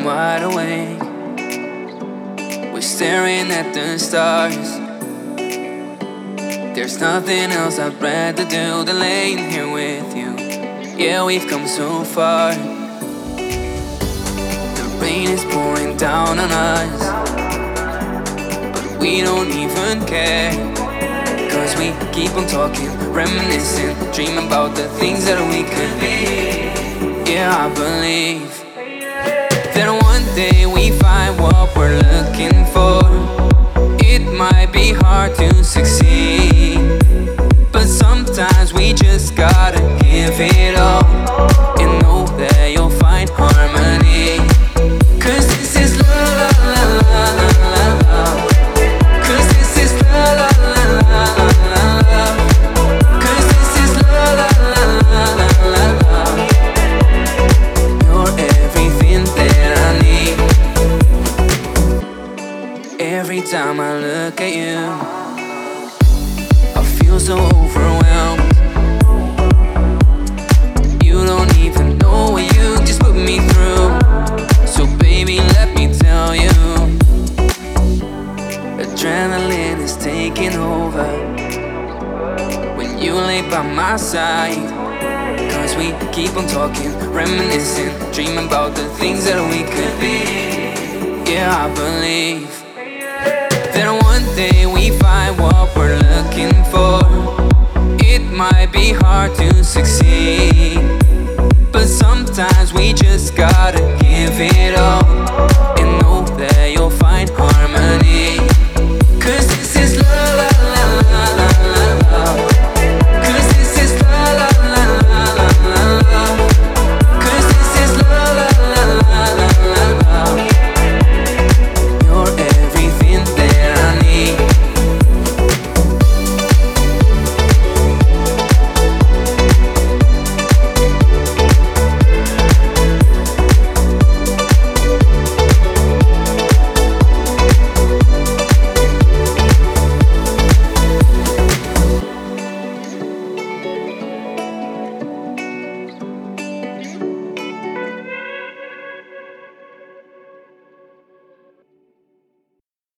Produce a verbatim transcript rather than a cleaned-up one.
wide awake. We're staring at the stars. There's nothing else I'd rather do than laying here with you. Yeah, we've come so far. The rain is pouring down on us, but we don't even care. Cause we keep on talking, reminiscing, dream about the things that we could be. Yeah, I believe that one day we find what we're looking for. It might be hard to succeed, but sometimes we just gotta give it all and know that you'll find harmony. Cause this is love, la la la la la. Cause this is love, la la la la la. Cause this is love, la la la la la. You're everything that I need. Every time I look at you, I feel so overwhelmed. You don't even know what you just put me through. So baby, let me tell you, adrenaline is taking over when you lay by my side. Cause we keep on talking, reminiscing, dreaming about the things that we could be. Yeah, I believe that one day